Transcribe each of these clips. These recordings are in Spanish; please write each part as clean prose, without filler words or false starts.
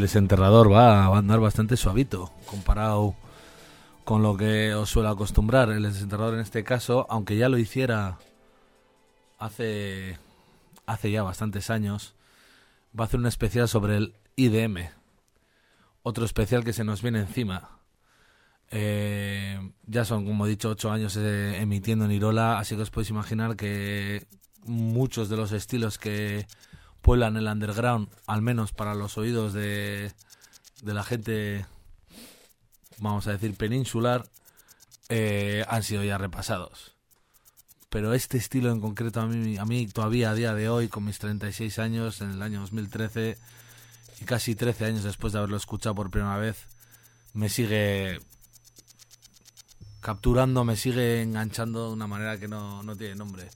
Desenterrador va a andar bastante suavito comparado con lo que os suele acostumbrar. El Desenterrador en este caso, aunque ya lo hiciera hace ya bastantes años, va a hacer un especial sobre el IDM. Otro especial que se nos viene encima. Ya son, como he dicho, 8 años emitiendo en Irola, así que os podéis imaginar que muchos de los estilos que pueblan el underground, al menos para los oídos de la gente, vamos a decir, peninsular, han sido ya repasados. Pero este estilo en concreto a mí todavía a día de hoy, con mis 36 años, en el año 2013, y casi 13 años después de haberlo escuchado por primera vez, me sigue capturando, me sigue enganchando de una manera que no tiene nombre.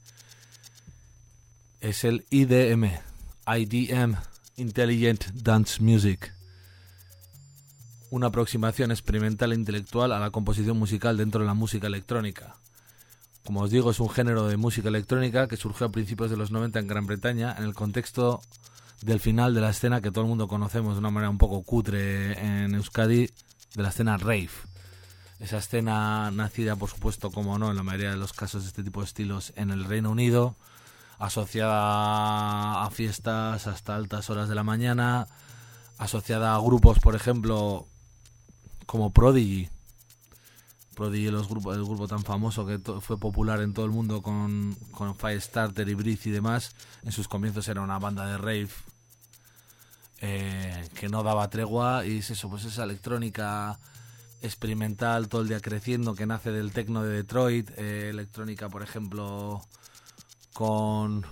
Es el IDM, Intelligent Dance Music. Una aproximación experimental e intelectual a la composición musical dentro de la música electrónica. Como os digo, es un género de música electrónica que surgió a principios de los 90 en Gran Bretaña, en el contexto del final de la escena que todo el mundo conocemos de una manera un poco cutre en Euskadi, de la escena rave. Esa escena nacida, por supuesto, como no, en la mayoría de los casos de este tipo de estilos en el Reino Unido, asociada a fiestas hasta altas horas de la mañana, asociada a grupos, por ejemplo, como Prodigy, el grupo tan famoso que fue popular en todo el mundo con Firestarter y Breathe y demás. En sus comienzos era una banda de rave que no daba tregua, y es eso, pues esa electrónica experimental todo el día creciendo, que nace del techno de Detroit, electrónica, por ejemplo, con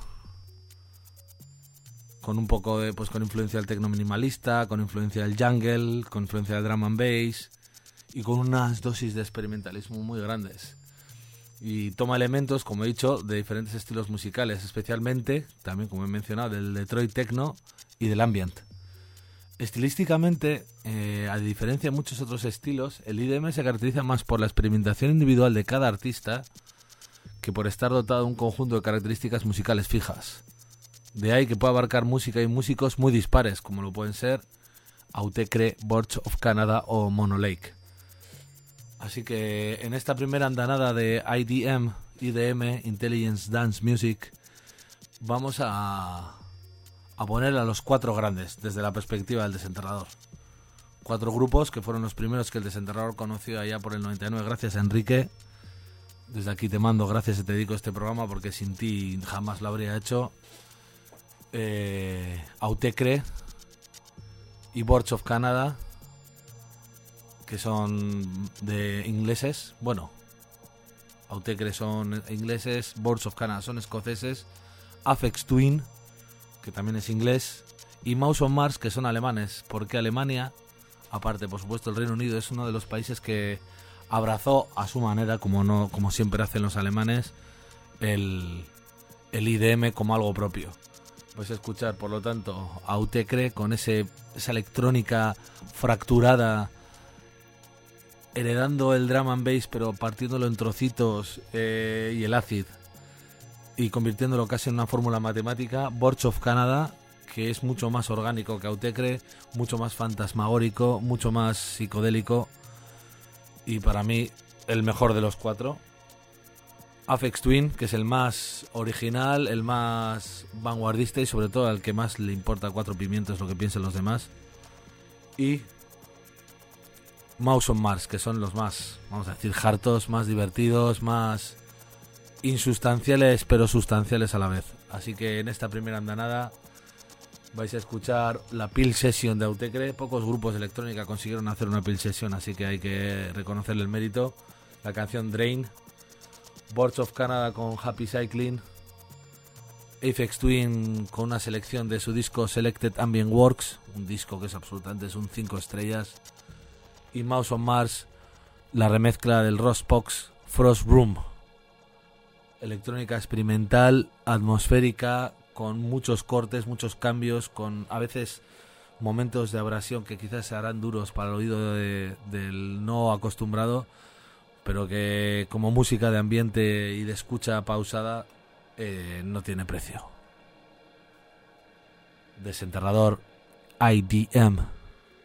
un poco de, pues con influencia del techno minimalista, con influencia del jungle, con influencia del drum and bass, y con unas dosis de experimentalismo muy grandes. Y toma elementos, como he dicho, de diferentes estilos musicales, especialmente, también como he mencionado, del Detroit techno y del ambient. Estilísticamente, a diferencia de muchos otros estilos, el IDM se caracteriza más por la experimentación individual de cada artista que por estar dotado de un conjunto de características musicales fijas. De ahí que pueda abarcar música y músicos muy dispares, como lo pueden ser Autechre, Boards of Canada o Mono Lake. Así que en esta primera andanada de IDM, Intelligence Dance Music, vamos a poner a los 4 grandes desde la perspectiva del Desenterrador. 4 grupos que fueron los primeros que el Desenterrador conoció allá por el 99, gracias a Enrique. Desde aquí te mando gracias y te dedico este programa, porque sin ti jamás lo habría hecho. Autechre y Boards of Canada, que son de ingleses. Bueno, Autechre son ingleses, Boards of Canada son escoceses, Aphex Twin, que también es inglés, y Mouse on Mars, que son alemanes, porque Alemania, aparte por supuesto el Reino Unido, es uno de los países que abrazó a su manera, como siempre hacen los alemanes, el IDM como algo propio. Vais a escuchar, por lo tanto, Autechre con esa electrónica fracturada, heredando el drum and bass pero partiéndolo en trocitos, y el acid, y convirtiéndolo casi en una fórmula matemática. Boards of Canada, que es mucho más orgánico que Autechre, mucho más fantasmagórico, mucho más psicodélico, y para mí el mejor de los 4. Aphex Twin, que es el más original, el más vanguardista y sobre todo al que más le importa 4 pimientos lo que piensen los demás. Y Mouse on Mars, que son los más, vamos a decir, hartos, más divertidos, más insustanciales pero sustanciales a la vez. Así que en esta primera andanada vais a escuchar la Peel Session de Autechre. Pocos grupos de electrónica consiguieron hacer una Peel Session, así que hay que reconocerle el mérito. La canción Drain, Boards of Canada con Happy Cycling, Aphex Twin con una selección de su disco Selected Ambient Works, un disco que es absolutamente un 5 estrellas, y Mouse on Mars, la remezcla del Ross Pox Frost Room, electrónica experimental, atmosférica, con muchos cortes, muchos cambios, con a veces momentos de abrasión que quizás se harán duros para el oído del no acostumbrado, pero que como música de ambiente y de escucha pausada no tiene precio. Desenterrador, IDM.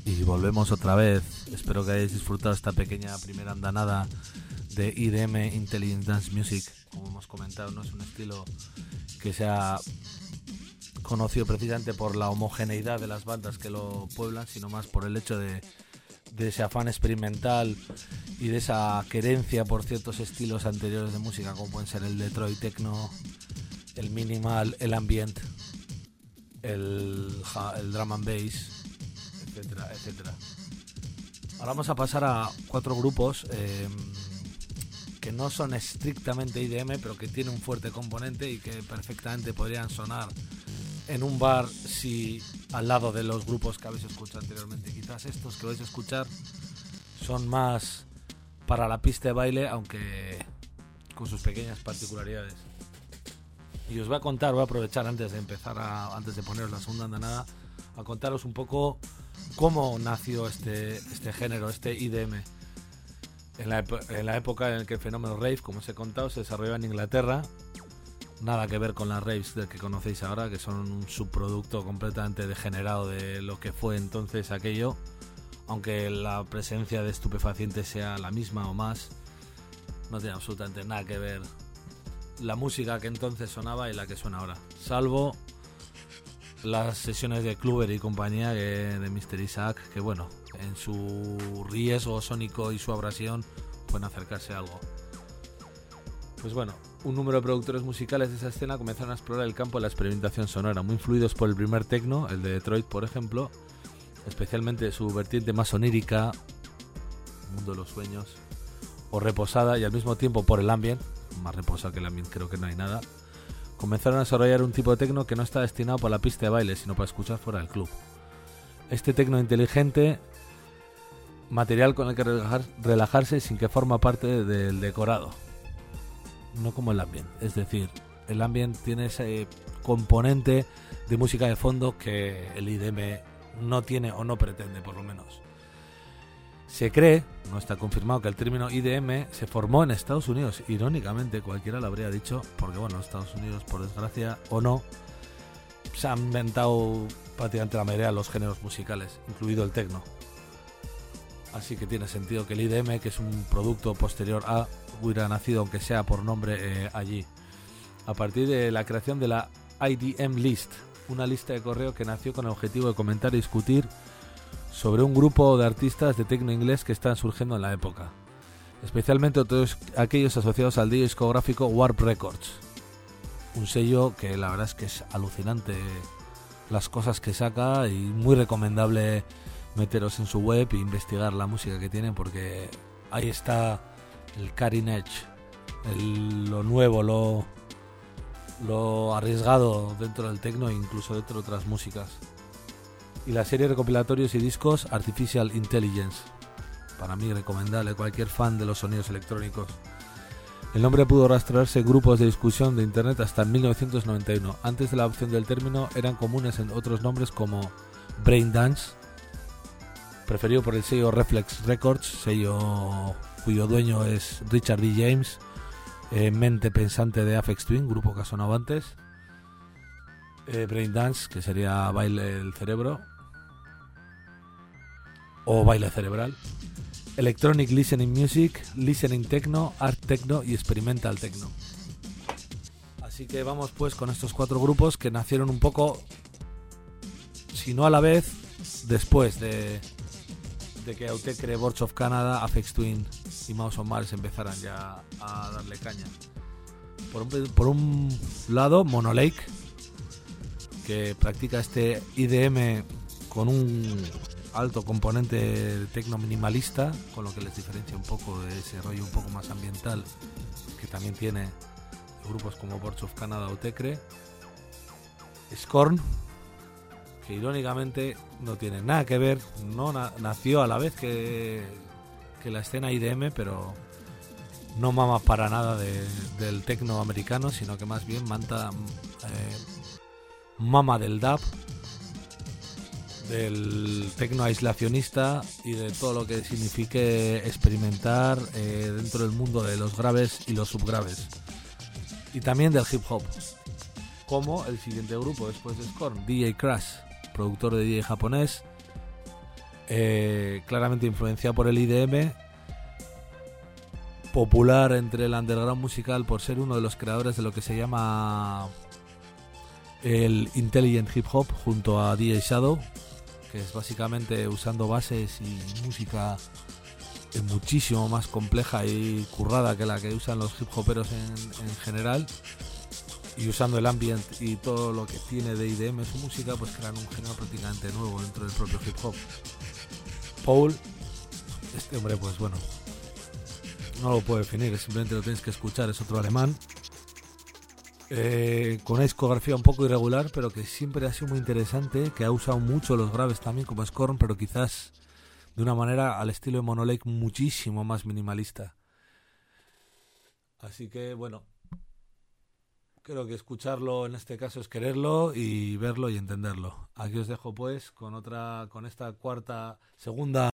y volvemos otra vez. Espero que hayáis disfrutado esta pequeña primera andanada de IDM, Intelligent Dance Music. Como hemos comentado, no es un estilo que sea conocido precisamente por la homogeneidad de las bandas que lo pueblan, sino más por el hecho de ese afán experimental y de esa querencia por ciertos estilos anteriores de música, como pueden ser el Detroit Techno, el minimal, el ambient, el drum and bass, etcétera, etcétera. Ahora vamos a pasar a 4 grupos que no son estrictamente IDM, pero que tienen un fuerte componente y que perfectamente podrían sonar en un bar si al lado de los grupos que habéis escuchado anteriormente. Quizás estos que vais a escuchar son más para la pista de baile, aunque con sus pequeñas particularidades. Y os voy a aprovechar antes de empezar, antes de poneros la segunda andanada, a contaros un poco cómo nació este género, este IDM. En la época en la que el fenómeno rave, como os he contado, se desarrolló en Inglaterra. Nada que ver con las raves que conocéis ahora, que son un subproducto completamente degenerado de lo que fue entonces aquello, aunque la presencia de estupefacientes sea la misma o más. No tiene absolutamente nada que ver la música que entonces sonaba y la que suena ahora, salvo las sesiones de Kluber y compañía de Mr. Isaac, que bueno, en su riesgo sónico y su abrasión pueden acercarse a algo. Pues bueno, un número de productores musicales de esa escena comenzaron a explorar el campo de la experimentación sonora, muy influidos por el primer techno, el de Detroit por ejemplo, especialmente su vertiente más onírica, mundo de los sueños, o reposada, y al mismo tiempo por el ambient, más reposado que el ambient creo que no hay nada. Comenzaron a desarrollar un tipo de techno que no está destinado para la pista de baile, sino para escuchar fuera del club. Este techno inteligente, material con el que relajarse sin que forma parte del decorado, no como el ambient. Es decir, el ambient tiene ese componente de música de fondo que el IDM no tiene, o no pretende por lo menos. Se cree, no está confirmado, que el término IDM se formó en Estados Unidos. Irónicamente, cualquiera lo habría dicho, porque bueno, Estados Unidos, por desgracia o no, se han inventado prácticamente la mayoría de los géneros musicales, incluido el techno. Así que tiene sentido que el IDM, que es un producto posterior a, hubiera nacido, aunque sea por nombre, allí. A partir de la creación de la IDM List, una lista de correo que nació con el objetivo de comentar y discutir sobre un grupo de artistas de techno inglés que están surgiendo en la época, especialmente todos aquellos asociados al discográfico Warp Records, un sello que la verdad es que es alucinante las cosas que saca, y muy recomendable meteros en su web e investigar la música que tienen, porque ahí está el cutting edge, lo nuevo, lo arriesgado dentro del techno e incluso dentro de otras músicas. Y la serie de recopilatorios y discos Artificial Intelligence, para mí recomendable a cualquier fan de los sonidos electrónicos. El nombre pudo rastrearse en grupos de discusión de internet hasta 1991. Antes de la adopción del término eran comunes en otros nombres como Brain Dance, preferido por el sello Reflex Records, sello cuyo dueño es Richard D. James, mente pensante de Aphex Twin, grupo que ha sonado antes. Brain Dance, que sería baile del cerebro o baile cerebral. Electronic Listening Music, Listening Techno, Art Techno y Experimental Techno. Así que vamos pues con estos 4 grupos que nacieron un poco, si no a la vez, después de que Autechre, Boards of Canada, Aphex Twin y Mouse on Mars empezaran ya a darle caña. Por un lado, Monolake, que practica este IDM con un alto componente de techno minimalista, con lo que les diferencia un poco de ese rollo un poco más ambiental que también tiene grupos como Boards of Canada o Autechre. Scorn, que irónicamente no tiene nada que ver, no nació a la vez que la escena IDM, pero no mama para nada del techno americano, sino que más bien mama del dub, del techno aislacionista y de todo lo que signifique experimentar dentro del mundo de los graves y los subgraves, y también del hip hop, como el siguiente grupo después de Scorn, DJ Crash, productor de DJ japonés, claramente influenciado por el IDM, popular entre el underground musical por ser uno de los creadores de lo que se llama el Intelligent Hip Hop junto a DJ Shadow, que es básicamente usando bases y música muchísimo más compleja y currada que la que usan los hip hoperos en general, y usando el ambient y todo lo que tiene de IDM su música, pues crean un género prácticamente nuevo dentro del propio hip hop. Paul, este hombre, pues bueno, no lo puedo definir, simplemente lo tienes que escuchar, es otro alemán, con una discografía un poco irregular, pero que siempre ha sido muy interesante, que ha usado mucho los graves también como Scorn, pero quizás de una manera al estilo de Monolake muchísimo más minimalista. Así que bueno, creo que escucharlo en este caso es quererlo y verlo y entenderlo. Aquí os dejo pues con esta segunda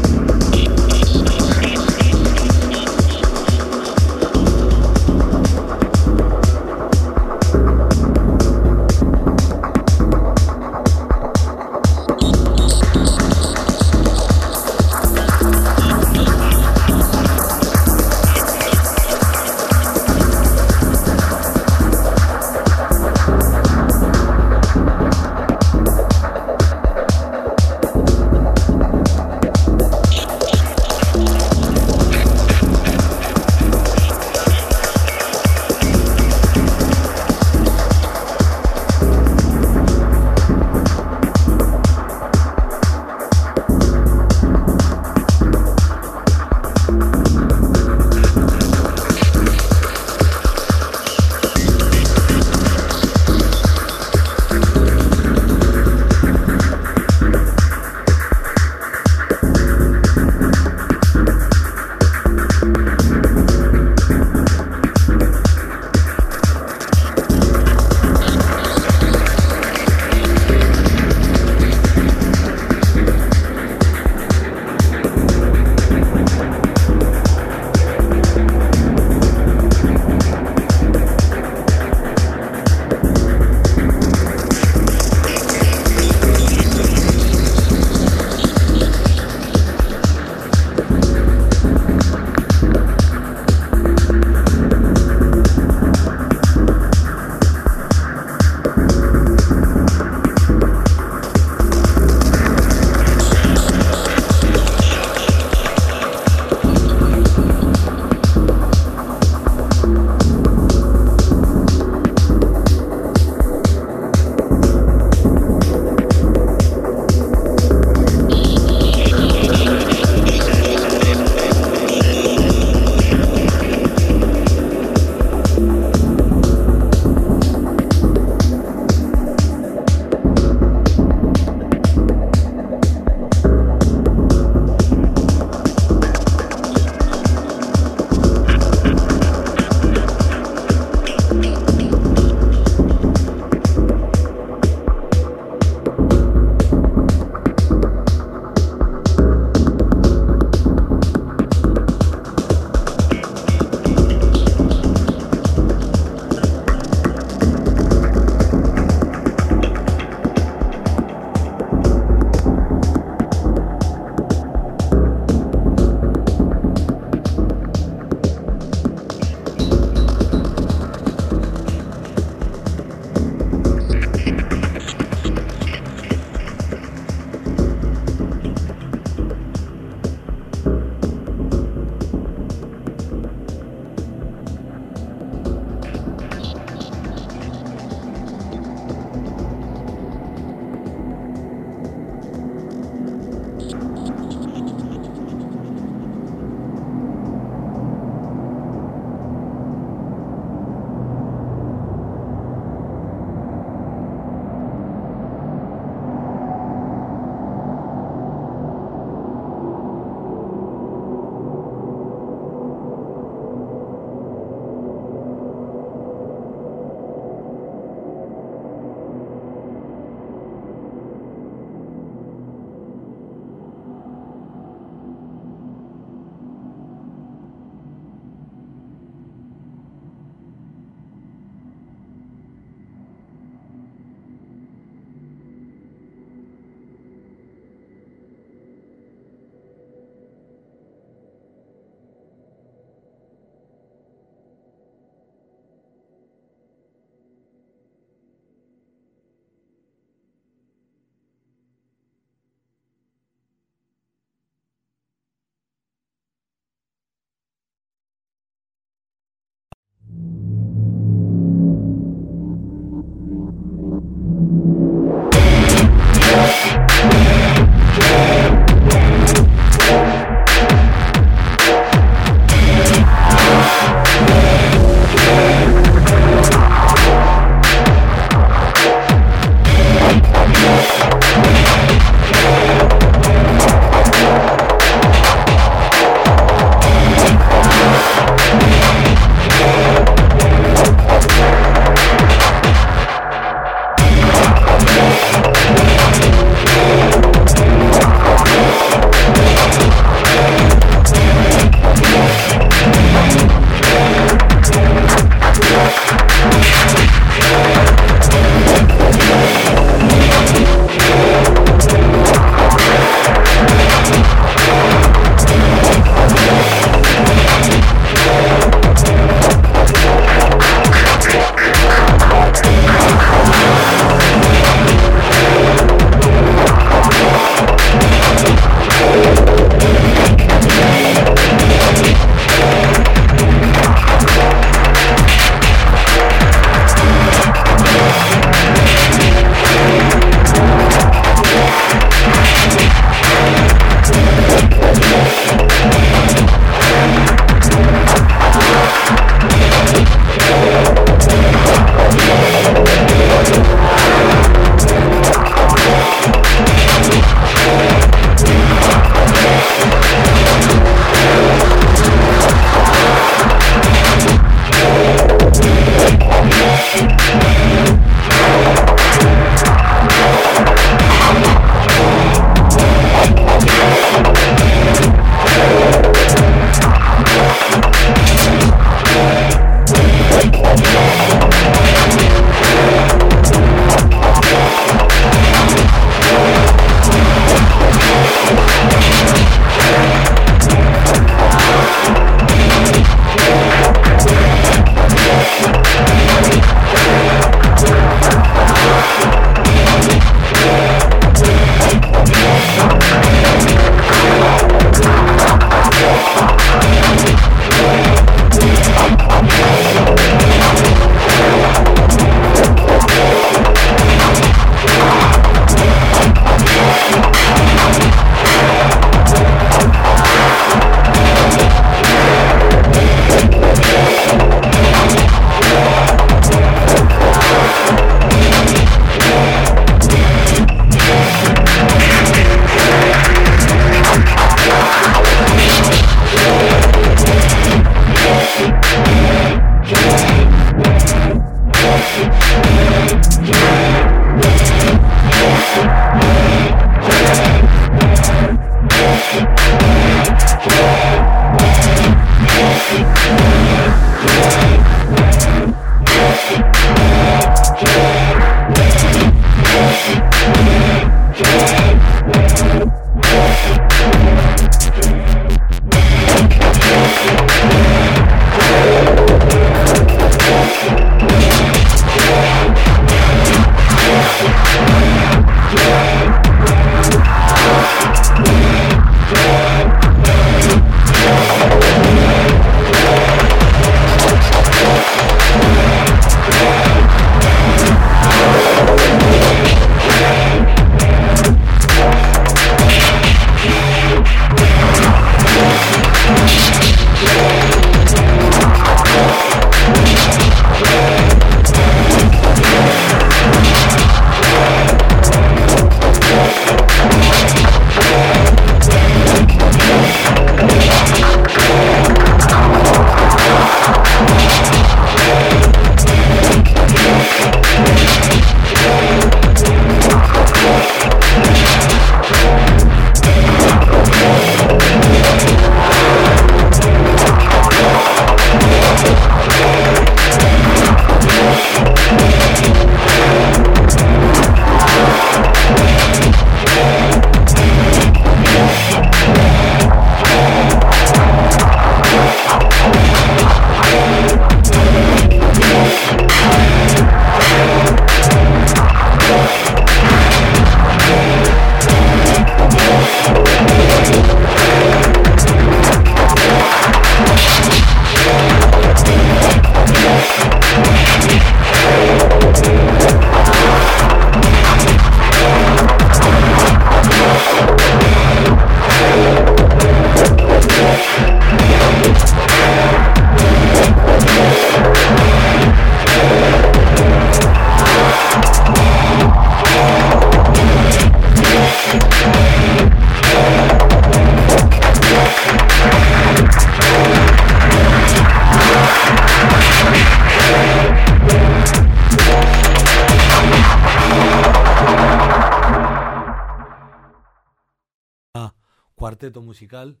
cuarteto musical,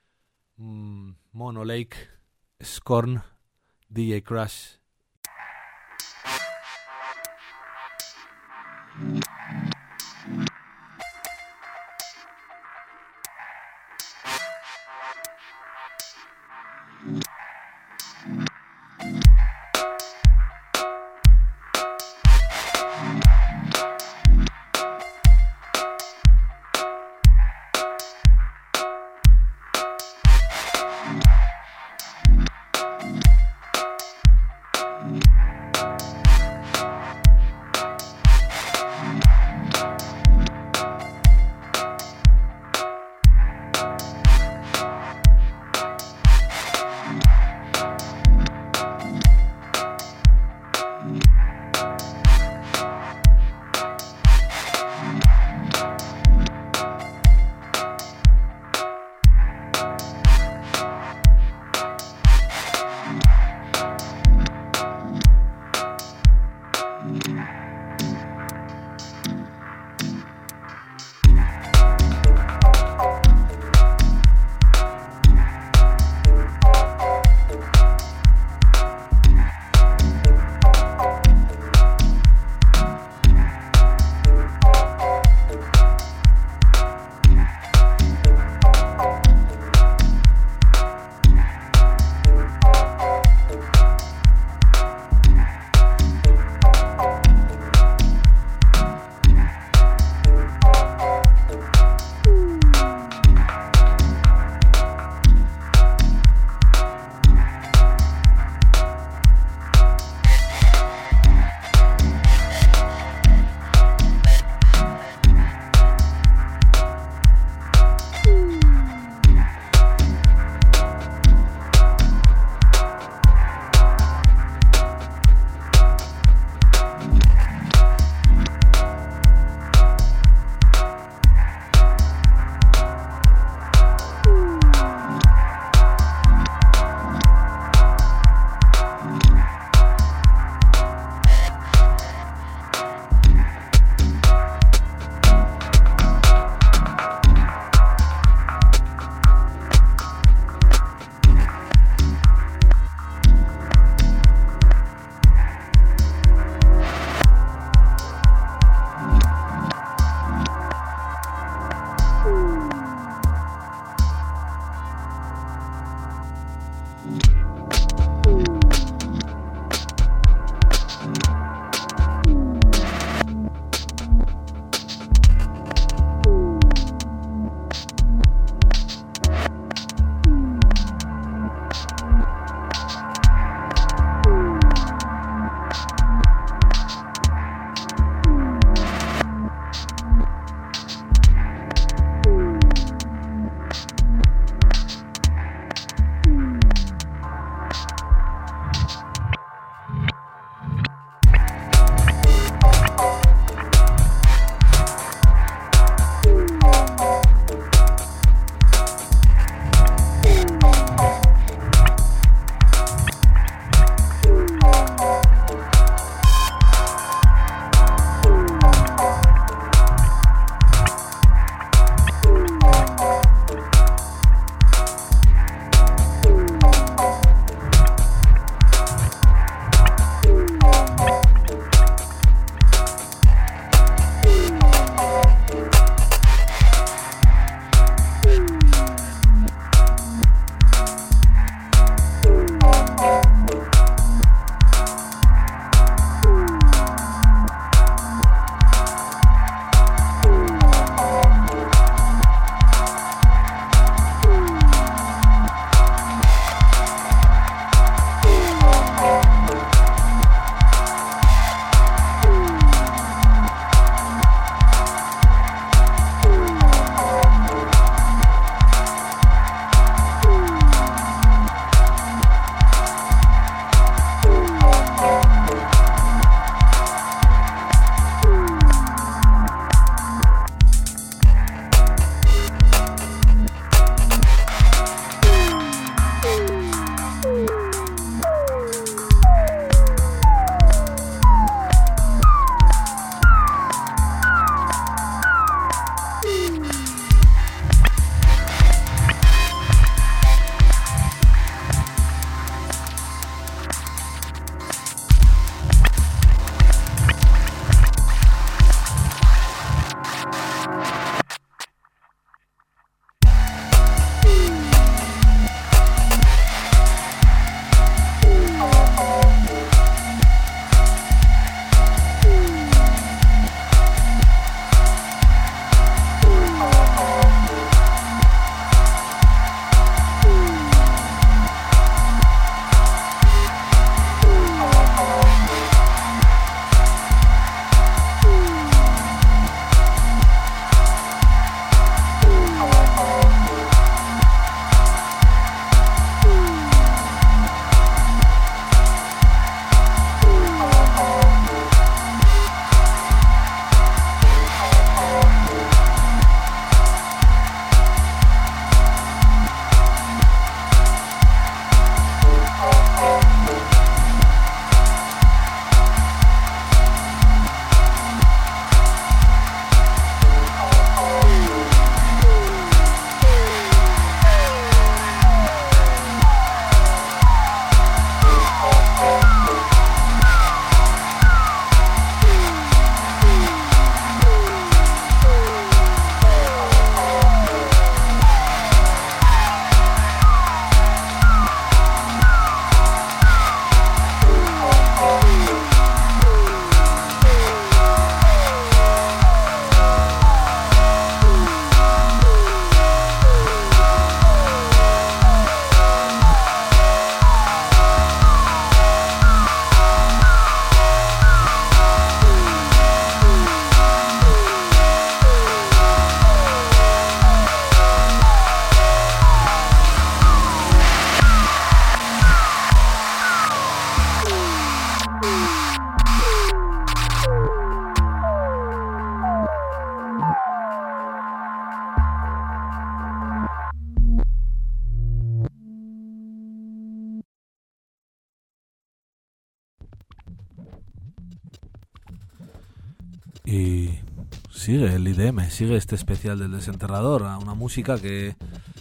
Mono Lake, Scorn, DJ Crash. Y sigue el IDM, sigue este especial del Desenterrador, a una música que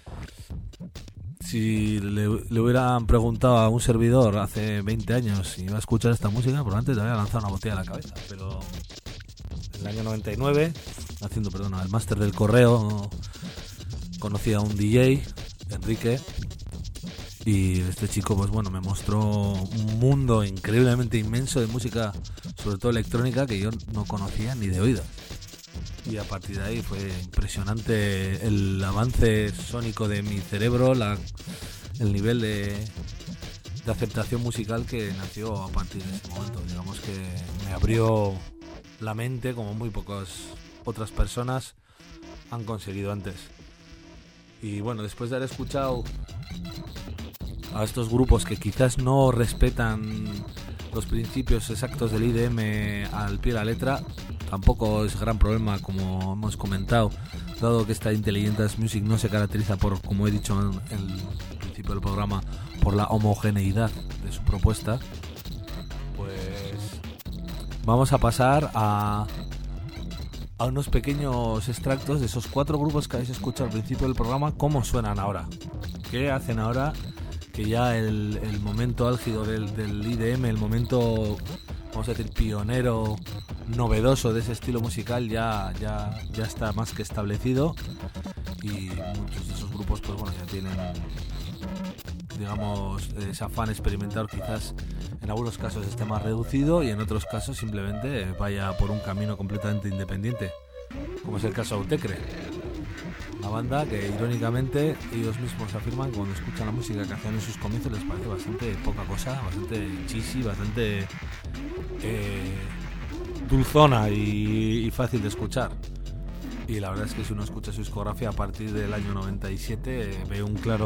si le hubieran preguntado a un servidor hace 20 años si iba a escuchar esta música, probablemente te había lanzado una botella a la cabeza. Pero en el año 99, haciendo, el máster del correo, conocí a un DJ, Enrique, y este chico, pues bueno, me mostró un mundo increíblemente inmenso de música, sobre todo electrónica, que yo no conocía ni de oídas. Y a partir de ahí fue impresionante el avance sónico de mi cerebro, el nivel de aceptación musical que nació a partir de ese momento. Digamos que me abrió la mente como muy pocas otras personas han conseguido antes. Y bueno, después de haber escuchado a estos grupos que quizás no respetan los principios exactos del IDM al pie de la letra, tampoco es gran problema, como hemos comentado, dado que esta Intelligent Dance Music no se caracteriza por, como he dicho en el principio del programa, por la homogeneidad de su propuesta. Pues vamos a pasar a unos pequeños extractos de esos 4 grupos que habéis escuchado al principio del programa, cómo suenan ahora, qué hacen ahora, que ya el momento álgido del IDM, el momento, vamos a decir, pionero, novedoso de ese estilo musical ya está más que establecido, y muchos de esos grupos pues bueno, ya tienen, digamos, ese afán experimental quizás en algunos casos esté más reducido y en otros casos simplemente vaya por un camino completamente independiente, como es el caso de Autechre, una banda que irónicamente ellos mismos afirman cuando escuchan la música que hacían en sus comienzos les parece bastante poca cosa, bastante cheesy, bastante dulzona y fácil de escuchar. Y la verdad es que si uno escucha su discografía a partir del año 97 ve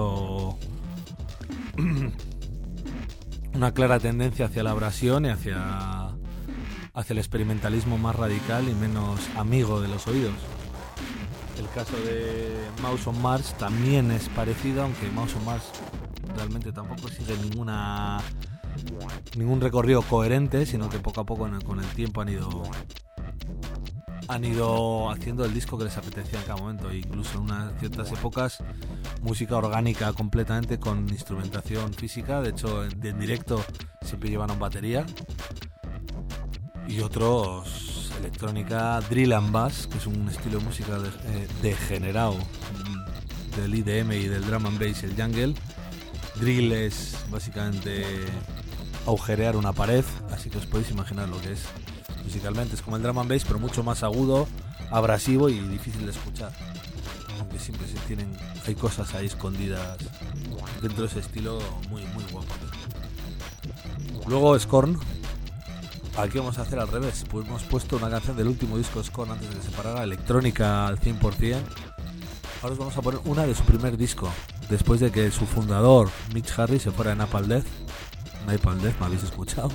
una clara tendencia hacia la abrasión y hacia el experimentalismo más radical y menos amigo de los oídos. El caso de Mouse on Mars también es parecido, aunque Mouse on Mars realmente tampoco sigue ningún recorrido coherente, sino que poco a poco con el tiempo han ido haciendo el disco que les apetecía en cada momento, e incluso en ciertas épocas música orgánica completamente con instrumentación física. De hecho, en directo siempre llevan una batería, y otros electrónica drill and bass, que es un estilo de música degenerado del IDM y del drum and bass, el jungle. Drill es básicamente agujerear una pared, así que os podéis imaginar lo que es musicalmente. Es como el drum and bass, pero mucho más agudo, abrasivo y difícil de escuchar, aunque siempre hay cosas ahí escondidas dentro de ese estilo muy muy guapo. Luego Scorn. Aquí vamos a hacer al revés, pues hemos puesto una canción del último disco de Scorn antes de que se separara, electrónica al 100%. Ahora os vamos a poner una de su primer disco, después de que su fundador, Mitch Harris, se fuera de Napalm Death. Napalm Death, ¿me habéis escuchado?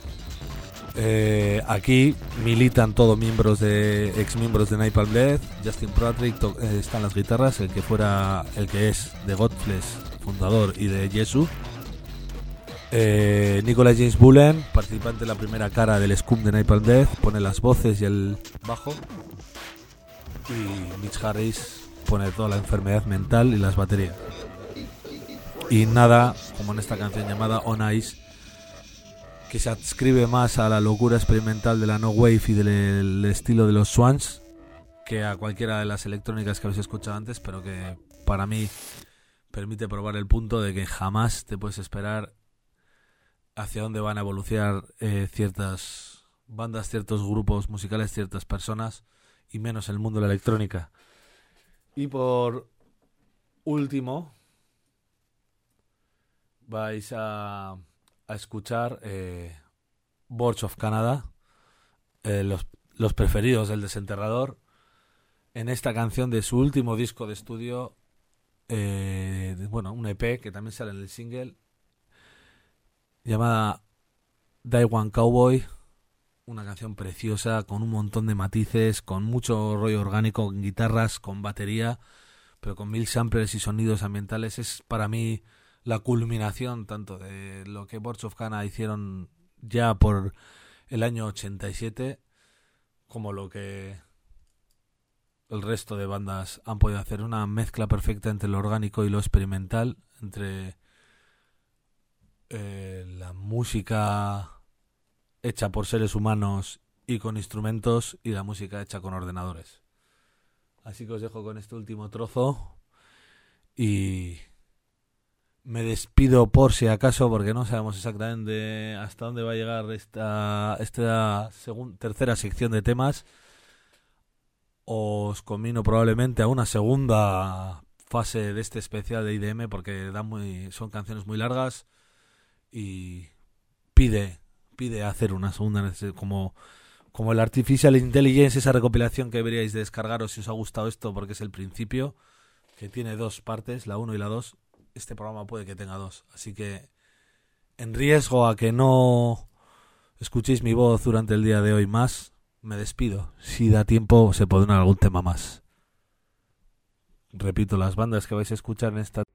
Aquí militan todos ex miembros de Napalm Death. Justin Patrick está en las guitarras, el que es de Godflesh, fundador, y de Jesus. Nicholas James Bullen, participante de la primera cara del Scum de Napalm Death, pone las voces y el bajo, y Mitch Harris pone toda la enfermedad mental y las baterías. Y nada como en esta canción llamada On Ice, que se adscribe más a la locura experimental de la no wave y del estilo de los Swans que a cualquiera de las electrónicas que habéis escuchado antes, pero que para mí permite probar el punto de que jamás te puedes esperar hacia dónde van a evolucionar ciertas bandas, ciertos grupos musicales, ciertas personas, y menos el mundo de la electrónica. Y por último vais a escuchar Boards of Canada, los preferidos del Desenterrador, en esta canción de su último disco de estudio, un EP que también sale en el single, llamada Die One Cowboy, una canción preciosa con un montón de matices, con mucho rollo orgánico, con guitarras, con batería, pero con 1000 samplers y sonidos ambientales. Es para mí la culminación tanto de lo que Boards of Canada hicieron ya por el año 87, como lo que el resto de bandas han podido hacer, una mezcla perfecta entre lo orgánico y lo experimental, entre la música hecha por seres humanos y con instrumentos y la música hecha con ordenadores. Así que os dejo con este último trozo y me despido por si acaso, porque no sabemos exactamente hasta dónde va a llegar esta tercera sección de temas. Os conmino probablemente a una segunda fase de este especial de IDM, porque son canciones muy largas y pide hacer una segunda, como el Artificial Intelligence, esa recopilación que deberíais de descargaros si os ha gustado esto, porque es el principio, que tiene 2 partes, la 1 y la 2. Este programa puede que tenga 2, así que en riesgo a que no escuchéis mi voz durante el día de hoy más, me despido. Si da tiempo se pondrá algún tema más. Repito, las bandas que vais a escuchar en esta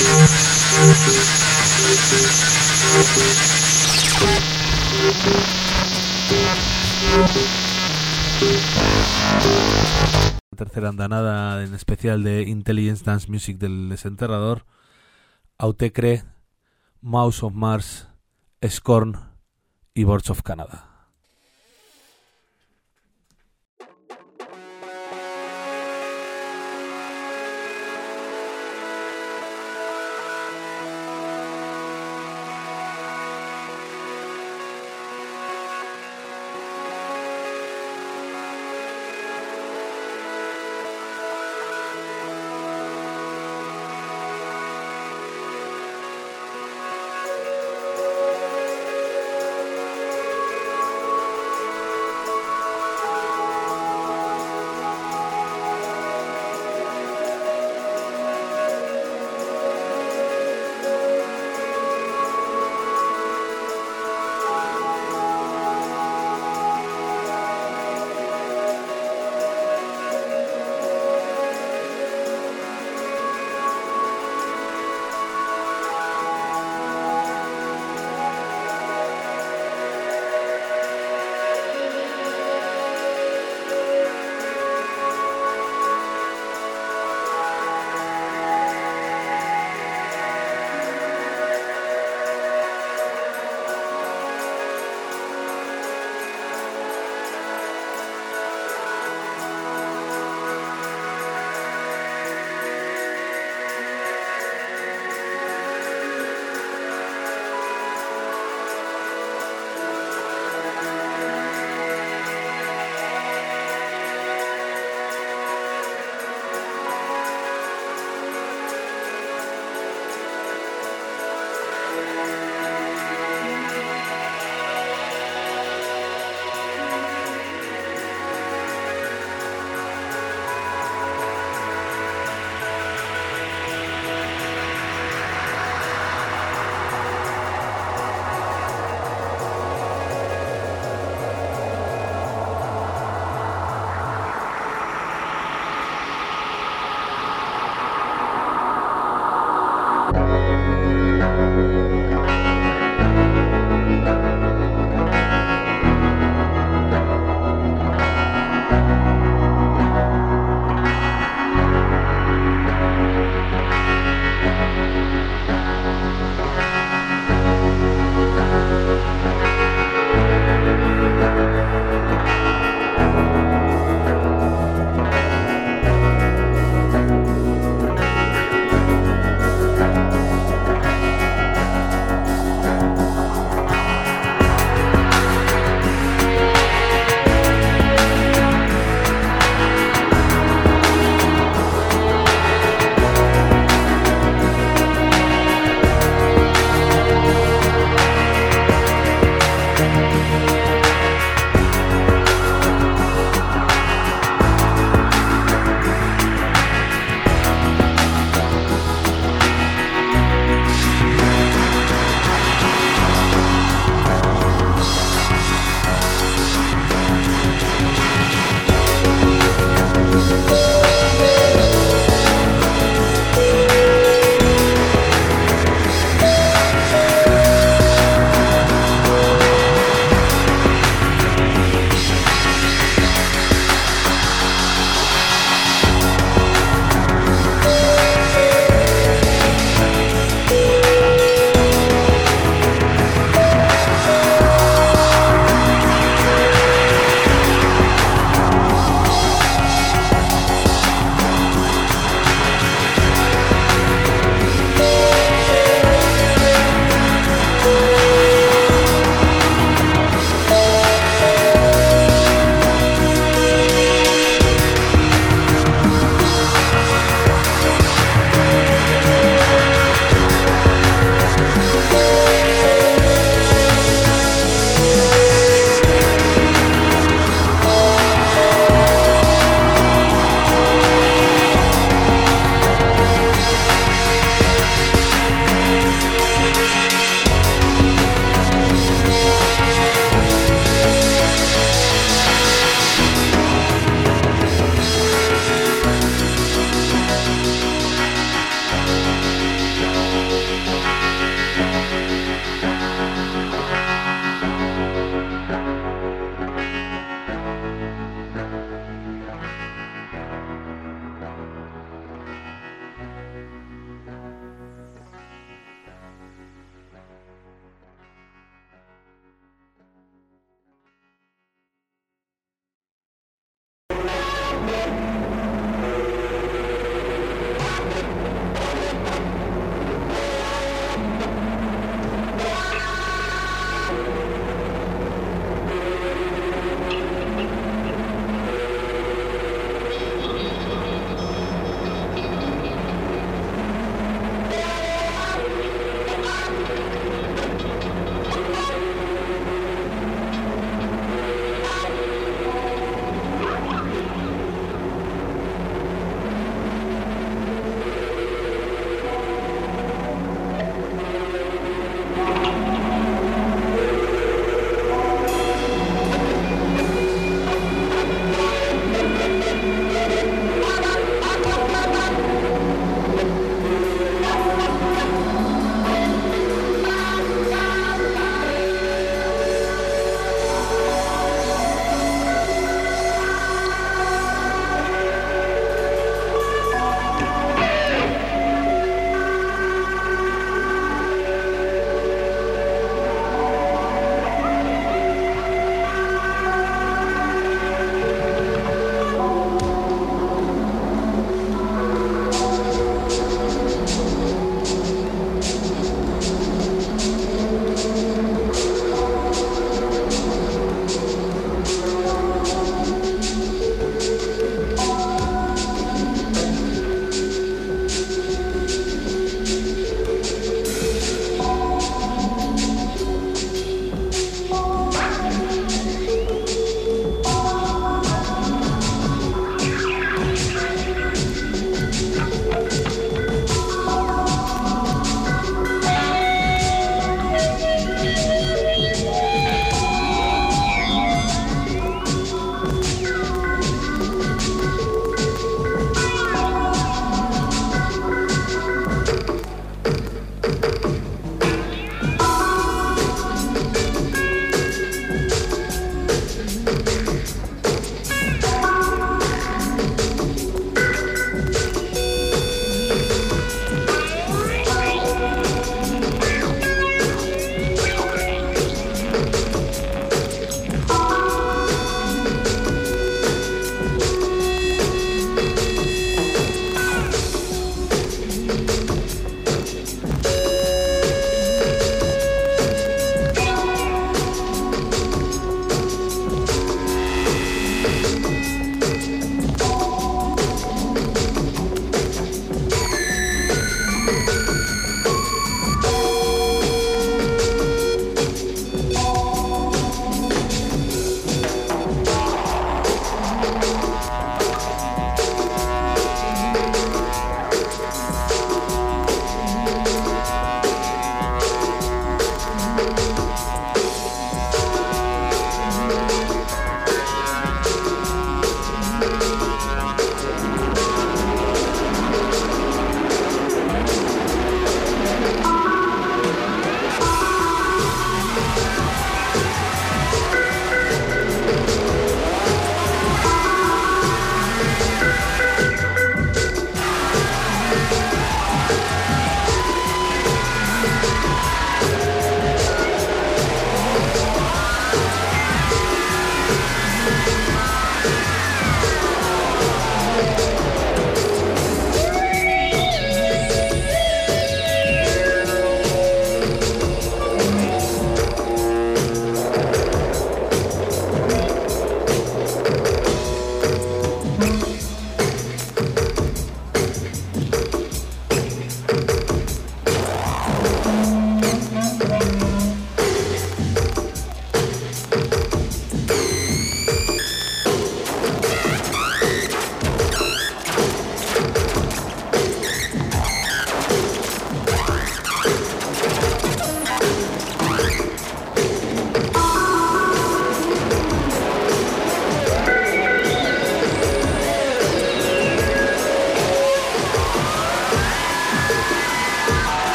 Tercera andanada en especial de Intelligence Dance Music del Desenterrador, Autechre, Mouse of Mars, Scorn y Boards of Canada.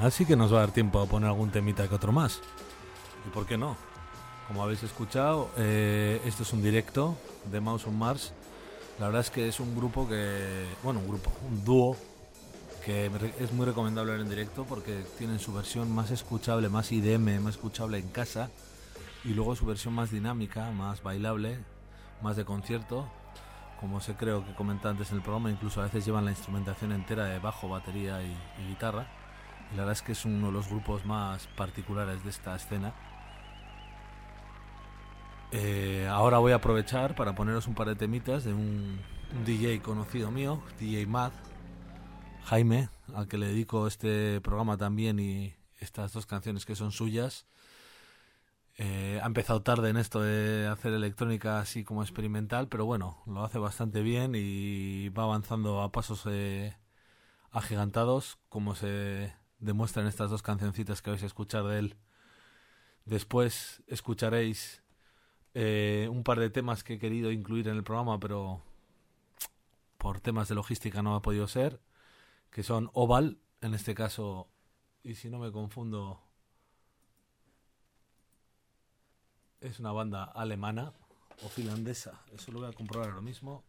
Así que nos va a dar tiempo a poner algún temita que otro más. ¿Y por qué no? Como habéis escuchado, esto es un directo de Mouse on Mars. La verdad es que es un grupo un dúo que es muy recomendable ver en directo porque tienen su versión más escuchable, más IDM, más escuchable en casa, y luego su versión más dinámica, más bailable, más de concierto, como creo que comenté antes en el programa. Incluso a veces llevan la instrumentación entera de bajo, batería y guitarra, y la verdad es que es uno de los grupos más particulares de esta escena. Ahora voy a aprovechar para poneros un par de temitas de un DJ conocido mío, DJ Mad, Jaime, al que le dedico este programa también y estas dos canciones que son suyas. Ha empezado tarde en esto de hacer electrónica así como experimental, pero bueno, lo hace bastante bien y va avanzando a pasos agigantados, como se demuestra en estas dos cancioncitas que vais a escuchar de él. Después escucharéis un par de temas que he querido incluir en el programa, pero por temas de logística no ha podido ser, que son Oval, en este caso, y si no me confundo, es una banda alemana o finlandesa, eso lo voy a comprobar ahora mismo.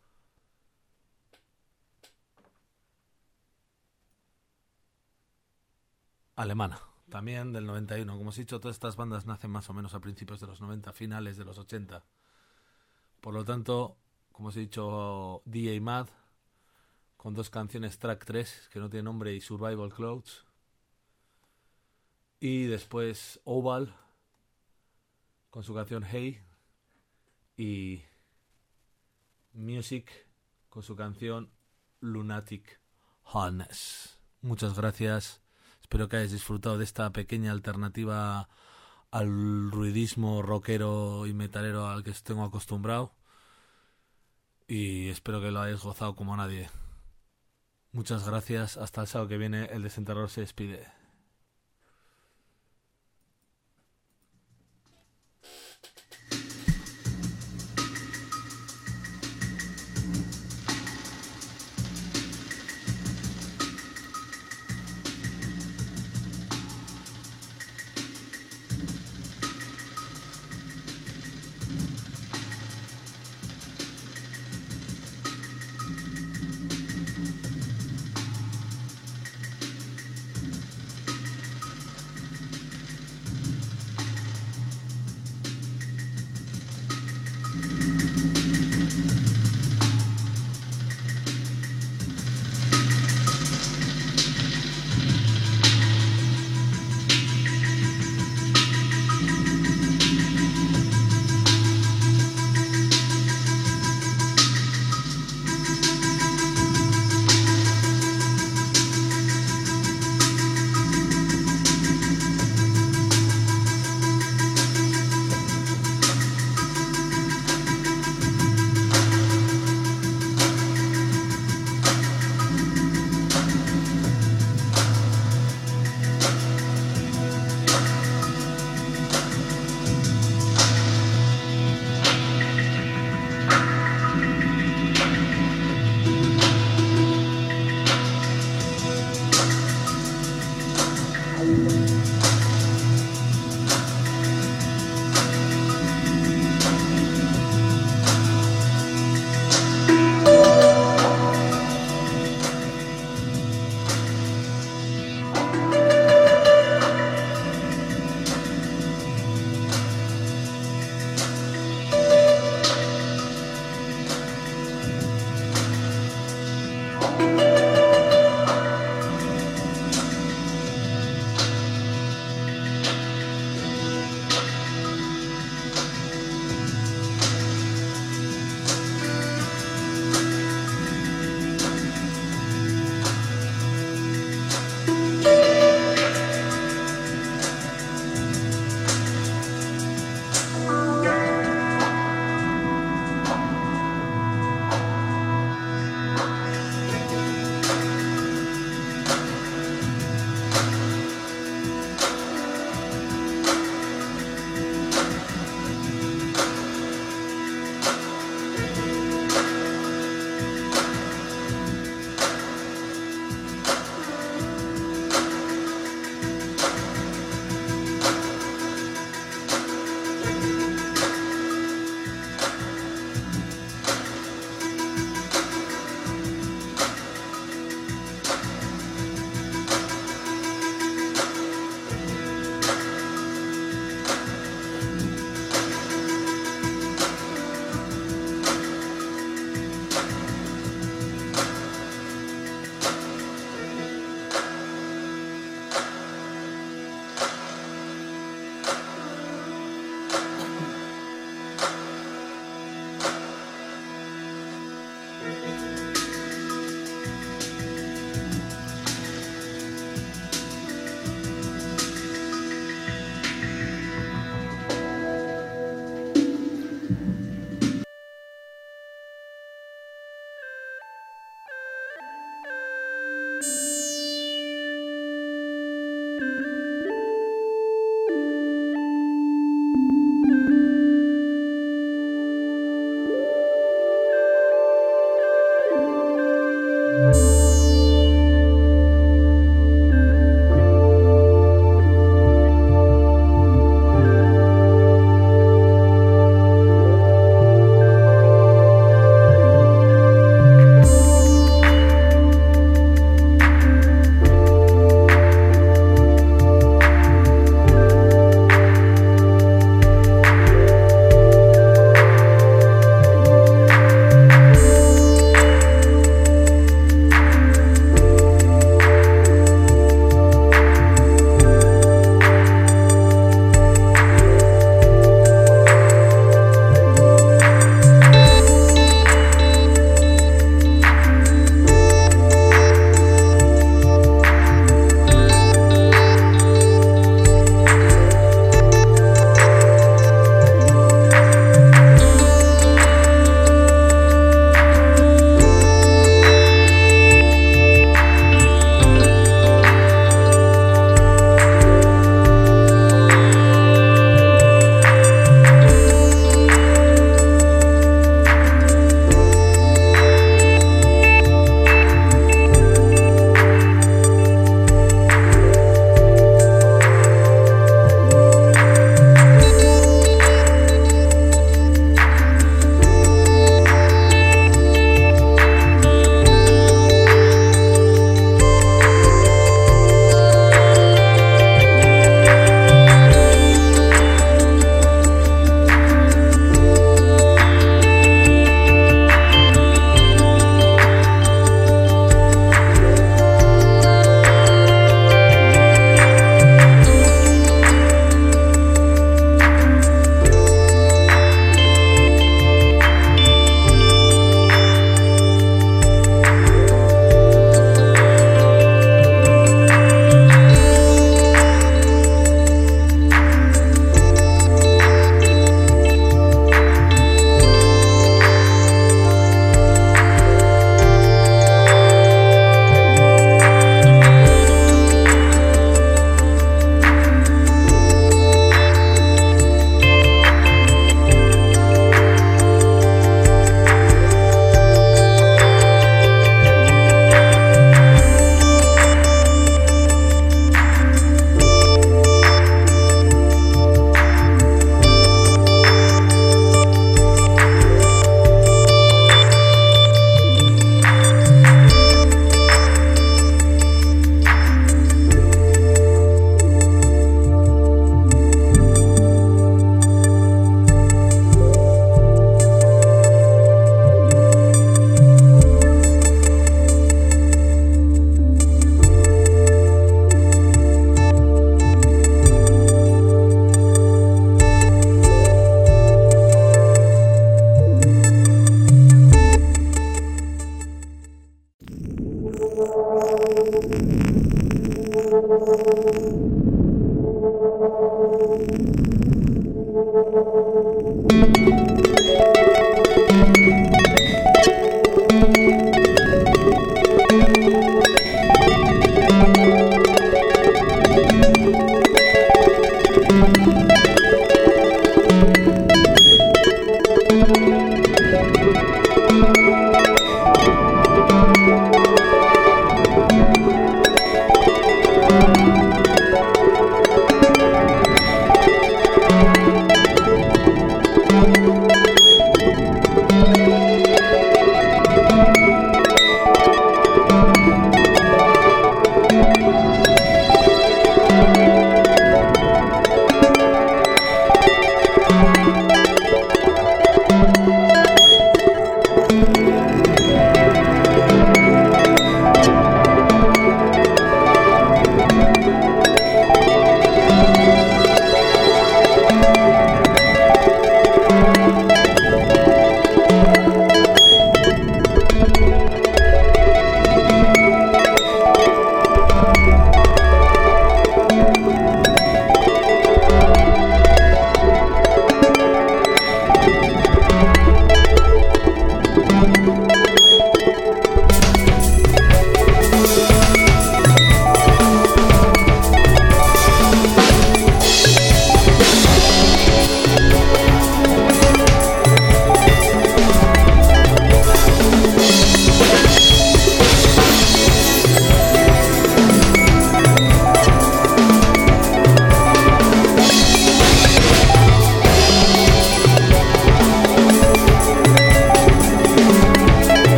Alemana, también del 91. Como os he dicho, todas estas bandas nacen más o menos a principios de los 90, finales de los 80. Por lo tanto, como os he dicho, DJ Mad, con dos canciones, Track 3, que no tiene nombre, y Survival Clothes. Y después Oval, con su canción Hey, y Music, con su canción Lunatic Harness. Muchas gracias. Espero que hayáis disfrutado de esta pequeña alternativa al ruidismo rockero y metalero al que os tengo acostumbrado. Y espero que lo hayáis gozado como nadie. Muchas gracias. Hasta el sábado que viene. El Desenterrador se despide.